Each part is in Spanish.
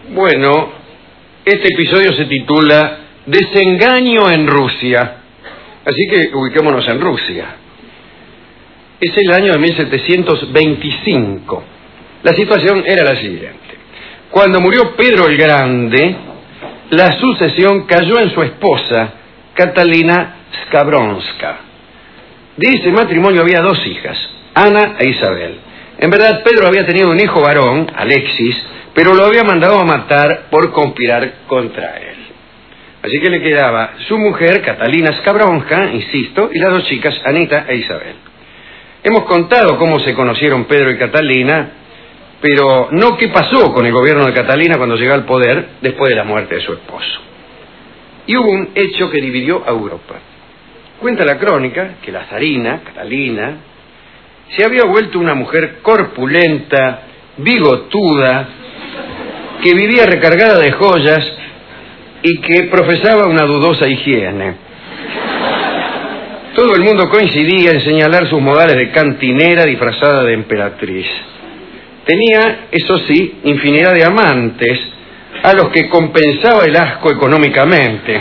Bueno, este episodio se titula Desengaño en Rusia. Así que ubiquémonos en Rusia. Es el año de 1725. La situación era la siguiente. Cuando murió Pedro el Grande, la sucesión cayó en su esposa, Catalina Skabronska. De ese matrimonio había dos hijas, Ana e Isabel. En verdad, Pedro había tenido un hijo varón, Alexis, pero lo había mandado a matar por conspirar contra él. Así que le quedaba su mujer, Catalina Skabronska, insisto, y las dos chicas, Anita e Isabel. Hemos contado cómo se conocieron Pedro y Catalina, pero no qué pasó con el gobierno de Catalina cuando llegó al poder después de la muerte de su esposo. Y hubo un hecho que dividió a Europa. Cuenta la crónica que la zarina, Catalina, se había vuelto una mujer corpulenta, bigotuda, que vivía recargada de joyas y que profesaba una dudosa higiene. Todo el mundo coincidía en señalar sus modales de cantinera disfrazada de emperatriz. Tenía, eso sí, infinidad de amantes, a los que compensaba el asco económicamente.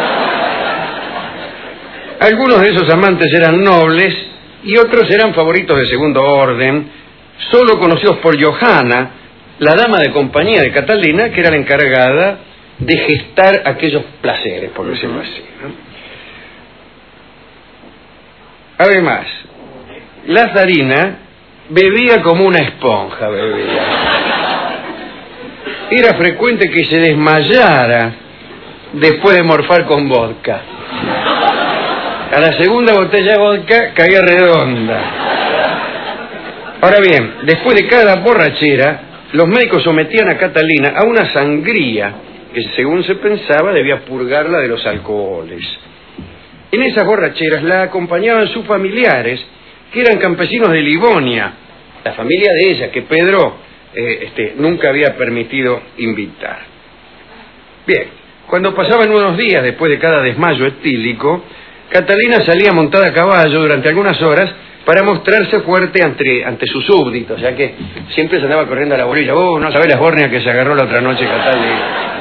Algunos de esos amantes eran nobles y otros eran favoritos de segundo orden, solo conocidos por Johanna, la dama de compañía de Catalina, que era la encargada de gestar aquellos placeres, por decirlo así, ¿no? Además, la zarina bebía como una esponja, bebía. Era frecuente que se desmayara después de morfar con vodka. A la segunda botella de vodka caía redonda. Ahora bien, después de cada borrachera, los médicos sometían a Catalina a una sangría que, según se pensaba, debía purgarla de los alcoholes. En esas borracheras la acompañaban sus familiares, que eran campesinos de Livonia, la familia de ella, que Pedro nunca había permitido invitar. Bien, cuando pasaban unos días después de cada desmayo etílico, Catalina salía montada a caballo durante algunas horas para mostrarse fuerte ante sus súbditos, ya que siempre se andaba corriendo a la bolilla. Oh, no sabés las bórneas que se agarró la otra noche Catalina.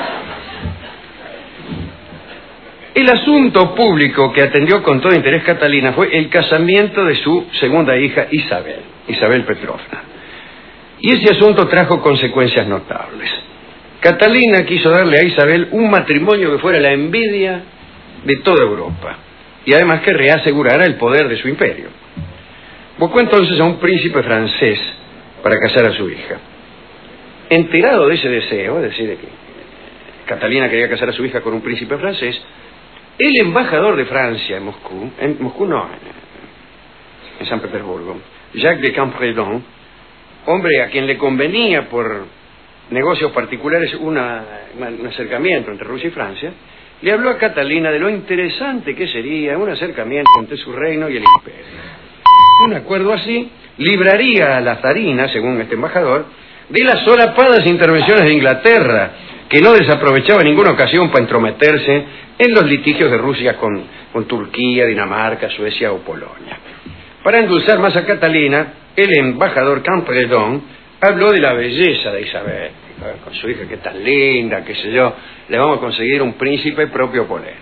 El asunto público que atendió con todo interés Catalina fue el casamiento de su segunda hija, Isabel Petrovna. Y ese asunto trajo consecuencias notables. Catalina quiso darle a Isabel un matrimonio que fuera la envidia de toda Europa, y además que reasegurara el poder de su imperio. Buscó entonces a un príncipe francés para casar a su hija. Enterado de ese deseo, es decir, de que Catalina quería casar a su hija con un príncipe francés, el embajador de Francia en San Petersburgo, Jacques de Campredon, hombre a quien le convenía por negocios particulares un acercamiento entre Rusia y Francia, le habló a Catalina de lo interesante que sería un acercamiento entre su reino y el imperio. Un acuerdo así libraría a la zarina, según este embajador, de las solapadas intervenciones de Inglaterra, que no desaprovechaba ninguna ocasión para entrometerse en los litigios de Rusia con Turquía, Dinamarca, Suecia o Polonia. Para endulzar más a Catalina, el embajador Campredon habló de la belleza de Isabel. Con su hija, que es tan linda, qué sé yo, le vamos a conseguir un príncipe propio opulento.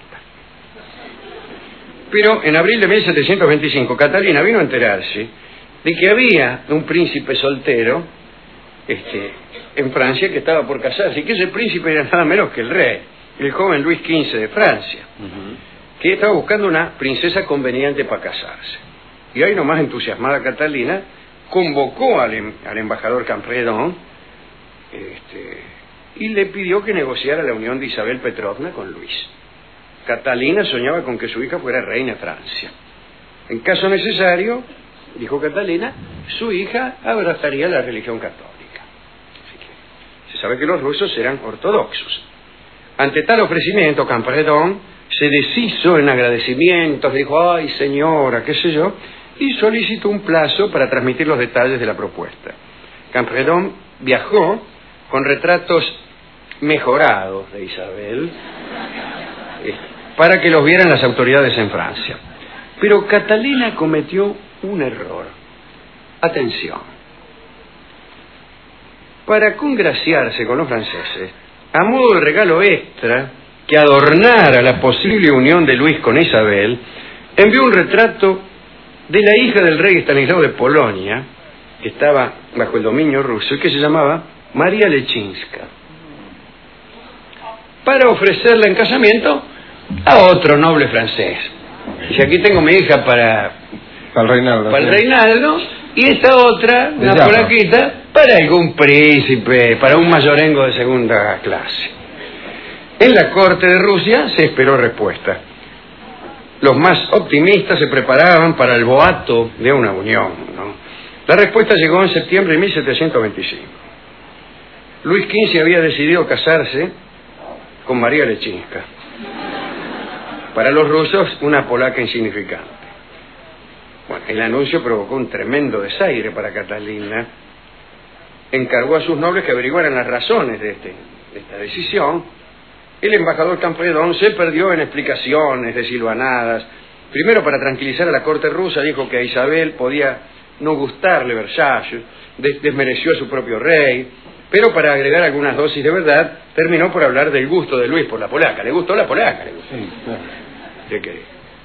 Pero en abril de 1725, Catalina vino a enterarse de que había un príncipe soltero en Francia que estaba por casarse, y que ese príncipe era nada menos que el rey, el joven Luis XV de Francia, que estaba buscando una princesa conveniente para casarse. Y ahí nomás, entusiasmada Catalina, convocó al embajador Campredon y le pidió que negociara la unión de Isabel Petrovna con Luis. Catalina soñaba con que su hija fuera reina de Francia. En caso necesario, dijo Catalina, su hija abrazaría la religión católica. Así que se sabe que los rusos eran ortodoxos. Ante tal ofrecimiento, Campredon se deshizo en agradecimientos, dijo, ay señora, qué sé yo, y solicitó un plazo para transmitir los detalles de la propuesta. Campredon viajó con retratos mejorados de Isabel para que los vieran las autoridades en Francia. Pero Catalina cometió un error. Atención. para congraciarse con los franceses, a modo de regalo extra que adornara la posible unión de Luis con Isabel, envió un retrato de la hija del rey Estanislao de Polonia, que estaba bajo el dominio ruso y que se llamaba María Leczinska, para ofrecerla en casamiento a otro noble francés. Y aquí tengo mi hija para el Reinaldo. Para el Reinaldo, y esta otra, una polaquita, para algún príncipe, para un mayorengo de segunda clase. En la corte de Rusia se esperó respuesta. Los más optimistas se preparaban para el boato de una unión, ¿no? La respuesta llegó en septiembre de 1725. Luis XV había decidido casarse con María Leczinska. Para los rusos, una polaca insignificante. Bueno, el anuncio provocó un tremendo desaire para Catalina. Encargó a sus nobles que averiguaran las razones de esta decisión. El embajador Campredón se perdió en explicaciones desilvanadas. Primero, para tranquilizar a la corte rusa, dijo que a Isabel podía no gustarle Versalles, desmereció a su propio rey, pero para agregar algunas dosis de verdad, terminó por hablar del gusto de Luis por la polaca. ¿Le gustó la polaca? ¿Le gustó? Sí, claro. ¿Qué querés?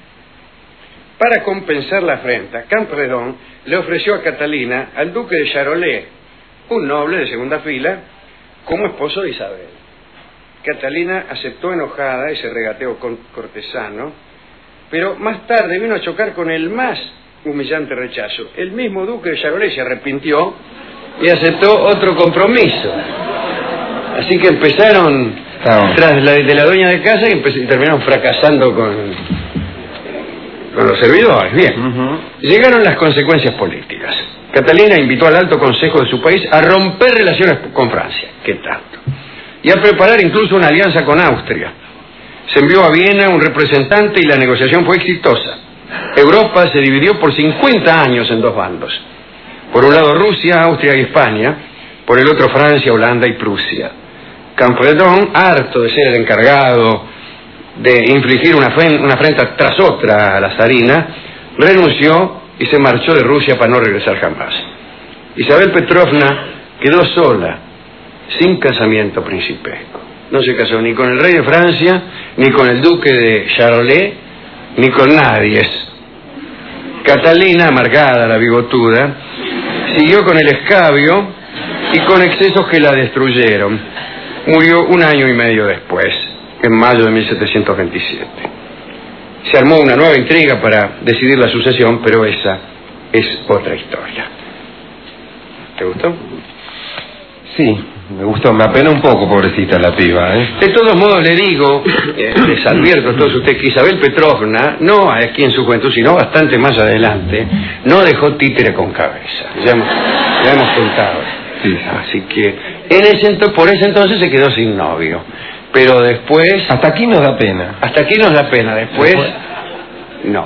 Para compensar la afrenta, Campredón le ofreció a Catalina al duque de Charolais, un noble de segunda fila, como esposo de Isabel. Catalina aceptó enojada ese regateo cortesano, pero más tarde vino a chocar con el más humillante rechazo. El mismo duque de Charolais se arrepintió y aceptó otro compromiso. Así que empezaron tras de la dueña de casa y terminaron fracasando con los servidores. Bien. Llegaron las consecuencias políticas. Catalina invitó al alto consejo de su país a romper relaciones con Francia. ¿Qué tanto? Y a preparar incluso una alianza con Austria. Se envió a Viena un representante y la negociación fue exitosa. Europa se dividió por 50 años en dos bandos. Por un lado Rusia, Austria y España, por el otro Francia, Holanda y Prusia. Campredón, harto de ser el encargado de infligir una afrenta tras otra a la zarina, renunció y se marchó de Rusia para no regresar jamás. Isabel Petrovna quedó sola, sin casamiento principesco. No se casó ni con el rey de Francia, ni con el duque de Charolais, ni con nadie. Catalina, amargada, la bigotuda, siguió con el escabio y con excesos que la destruyeron. Murió un año y medio después, en mayo de 1727. Se armó una nueva intriga para decidir la sucesión, pero esa es otra historia. ¿Te gustó? Sí, me gustó. Me apena un poco, pobrecita la piba, ¿eh? De todos modos le digo, les advierto a todos ustedes que Isabel Petrovna, no aquí en su juventud, sino bastante más adelante, no dejó títere con cabeza. Ya hemos contado. Sí. Así que por ese entonces se quedó sin novio. Pero después... Hasta aquí nos da pena. Hasta aquí nos da pena. Después no.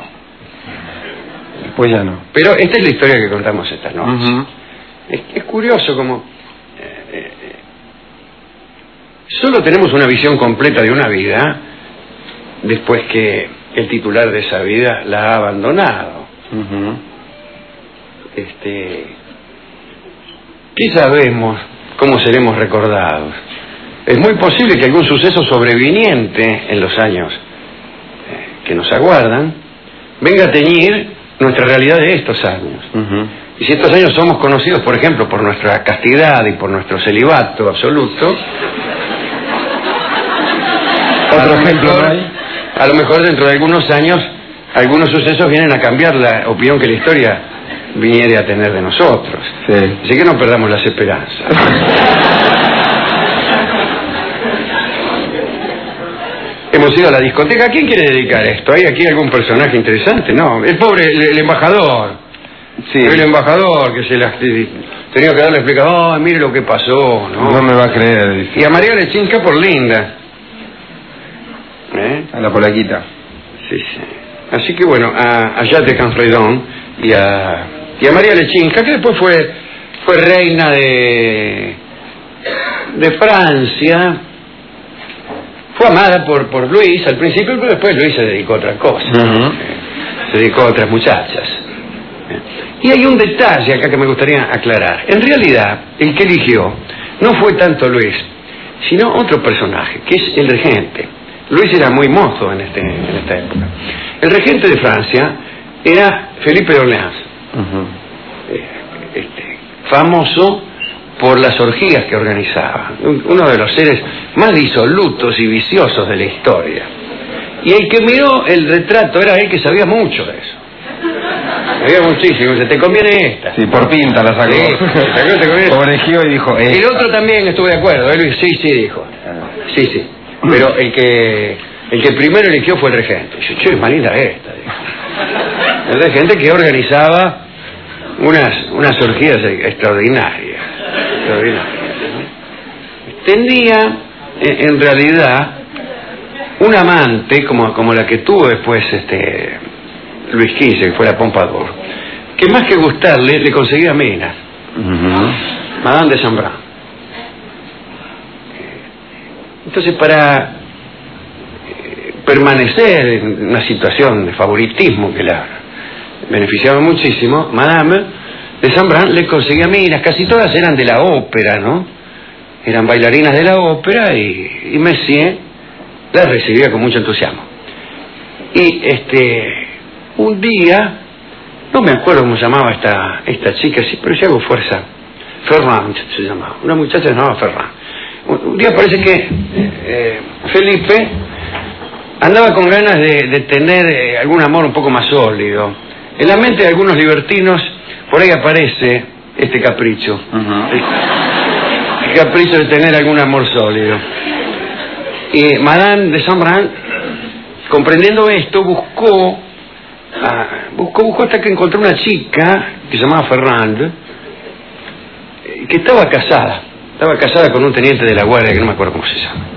Después ya no. Pero esta es la historia que contamos esta noche. Es curioso como... solo tenemos una visión completa de una vida después que el titular de esa vida la ha abandonado. ¿Qué sabemos? ¿Cómo seremos recordados? Es muy posible que algún suceso sobreviniente en los años que nos aguardan venga a teñir nuestra realidad de estos años. Y si estos años somos conocidos, por ejemplo, por nuestra castidad y por nuestro celibato absoluto, otro ejemplo, ¿no hay? A lo mejor dentro de algunos años algunos sucesos vienen a cambiar la opinión que la historia viniere a tener de nosotros. Sí. Así que no perdamos las esperanzas. Hemos ido a la discoteca. ¿A quién quiere dedicar esto? ¿Hay aquí algún personaje interesante? No, el pobre, el embajador. Sí. El embajador que se las tenía que darle explicación. Oh, mire lo que pasó, ¿no? No me va a creer. Y a María Leczinska por linda. A la polaquita. Sí, sí. Así que bueno, a Jacques de Campredón y a María Leczinska, que después fue reina de Francia. Fue amada por Luis al principio, pero después Luis se dedicó a otra cosa. Se dedicó a otras muchachas. Y hay un detalle acá que me gustaría aclarar. En realidad, el que eligió no fue tanto Luis, sino otro personaje, que es el regente. Luis era muy mozo en esta época. El regente de Francia era Felipe de Orleans, famoso por las orgías que organizaba, uno de los seres más disolutos y viciosos de la historia. Y el que miró el retrato era él, que sabía mucho de eso. Sabía muchísimo. Dice, te conviene esta. Sí, por pinta la sacó. Sí, Oregió y dijo... El otro también estuve de acuerdo. Él sí, dijo. Sí. Pero el que primero eligió fue el regente. Dice, che, más linda esta. Dijo. El regente que organizaba unas orgías extraordinarias. Tenía, en realidad, un amante como la que tuvo después Luis XV, que fue la Pompadour, que más que gustarle le conseguía minas. Madame de Saint-Bran. Entonces, para permanecer en una situación de favoritismo que la beneficiaba muchísimo, Madame de Saint-Bran le conseguía minas. Casi todas eran de la ópera, ¿no? Eran bailarinas de la ópera, y Messier las recibía con mucho entusiasmo. Y un día, no me acuerdo cómo se llamaba esta chica, sí, pero si hago fuerza, Ferrand se llamaba, una muchacha se llamaba Ferrand. Un día parece que Felipe andaba con ganas de tener algún amor un poco más sólido. En la mente de algunos libertinos por ahí aparece este capricho, el capricho de tener algún amor sólido. Y Madame de Saint-Bran, comprendiendo esto, buscó hasta que encontró una chica que se llamaba Ferrand, que estaba casada con un teniente de la guardia que no me acuerdo cómo se llama.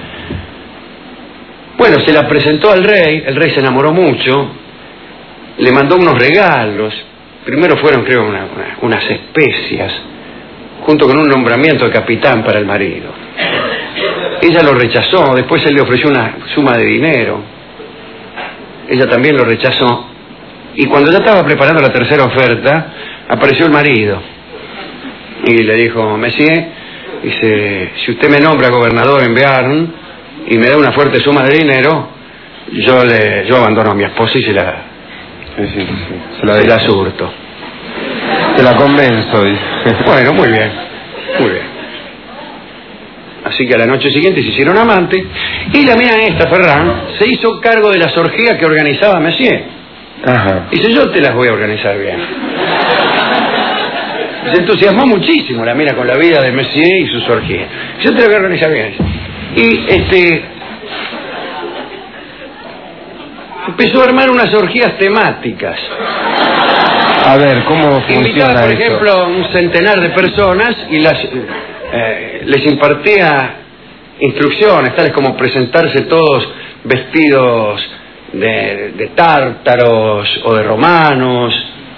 Bueno, se la presentó al rey, el rey se enamoró mucho, le mandó unos regalos. Primero fueron, creo, unas especias, junto con un nombramiento de capitán para el marido. Ella lo rechazó, después él le ofreció una suma de dinero. Ella también lo rechazó. Y cuando ya estaba preparando la tercera oferta, apareció el marido. Y le dijo, Messier, dice, si usted me nombra gobernador en Bearn y me da una fuerte suma de dinero, yo abandono a mi esposa y se la surto. Se la convenzo, dice. Bueno, muy bien. Así que a la noche siguiente se hicieron amantes, y la mina esta, Ferrand, se hizo cargo de las orgías que organizaba Messier. Dice, yo te las voy a organizar bien. Se entusiasmó muchísimo la mina con la vida de Messier y sus orgías. Yo te las voy a organizar bien. Y empezó a armar unas orgías temáticas. A ver, ¿cómo funciona Invitaba, por eso? ejemplo, a un centenar de personas y les impartía instrucciones, tales como presentarse todos vestidos de tártaros o de romanos,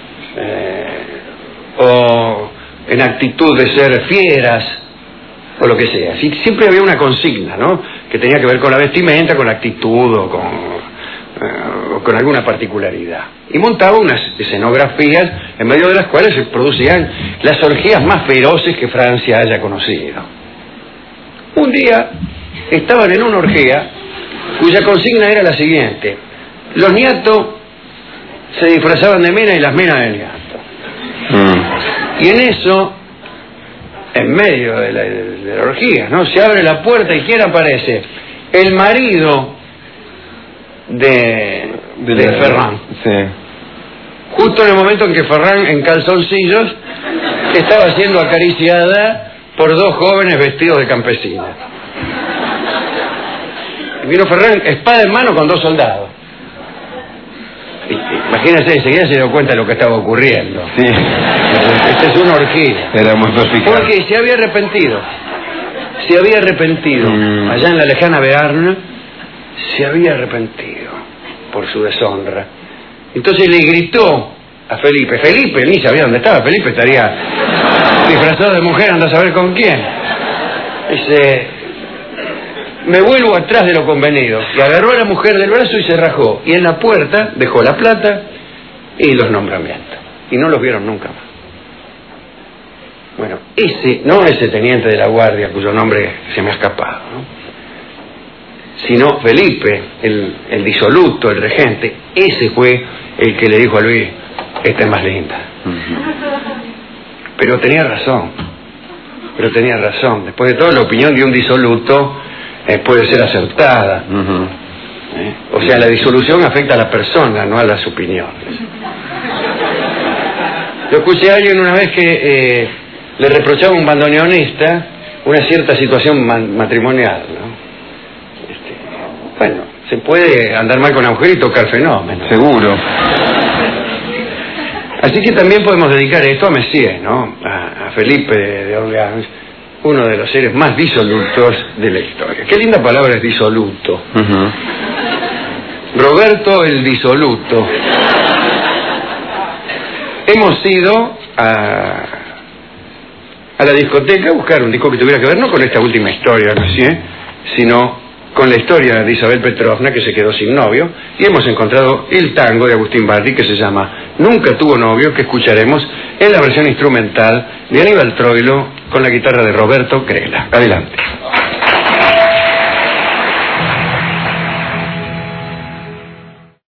o en actitud de ser fieras, o lo que sea. Siempre había una consigna, ¿no?, que tenía que ver con la vestimenta, con la actitud o con alguna particularidad. Y montaba unas escenografías en medio de las cuales se producían las orgías más feroces que Francia haya conocido. Un día estaban en una orgía cuya consigna era la siguiente: los niatos se disfrazaban de mina y las minas de niato. Y en eso, en medio de la orgía, ¿no?, se abre la puerta y ¿quién aparece? El marido de Ferrand. Sí. Justo en el momento en que Ferrand, en calzoncillos, estaba siendo acariciada por dos jóvenes vestidos de campesina. Y vino Ferrand, espada en mano, con dos soldados. Imagínense, enseguida se dio cuenta de lo que estaba ocurriendo. Sí. Esta es una orgía. Era muy perspicaz. Porque se había arrepentido. Allá en la lejana Bearn, se había arrepentido por su deshonra. Entonces le gritó a Felipe. Felipe ni sabía dónde estaba. Felipe estaría disfrazado de mujer, anda a saber con quién. Dice, me vuelvo atrás de lo convenido. Y agarró a la mujer del brazo y se rajó. Y en la puerta dejó la plata y los nombramientos. Y no los vieron nunca más. Bueno, no ese teniente de la guardia cuyo nombre se me ha escapado, ¿no? Sino Felipe, el disoluto, el regente, ese fue el que le dijo a Luis, esta es más linda. Pero tenía razón. Después de todo, la opinión de un disoluto puede ser acertada. O sea, la disolución afecta a la persona, no a las opiniones. Yo escuché a alguien una vez que le reprochaba a un bandoneonista una cierta situación matrimonial, ¿no? Bueno, se puede andar mal con agujero y tocar fenómenos. Seguro. Así que también podemos dedicar esto a Messier, ¿no? A Felipe de Orleans, uno de los seres más disolutos de la historia. Qué linda palabra es disoluto. Roberto el disoluto. Hemos ido a la discoteca a buscar un disco que tuviera que ver no con esta última historia de Messier, sino con la historia de Isabel Petrovna, que se quedó sin novio, y hemos encontrado el tango de Agustín Bardi, que se llama Nunca tuvo novio, que escucharemos en la versión instrumental de Aníbal Troilo con la guitarra de Roberto Crela. Adelante.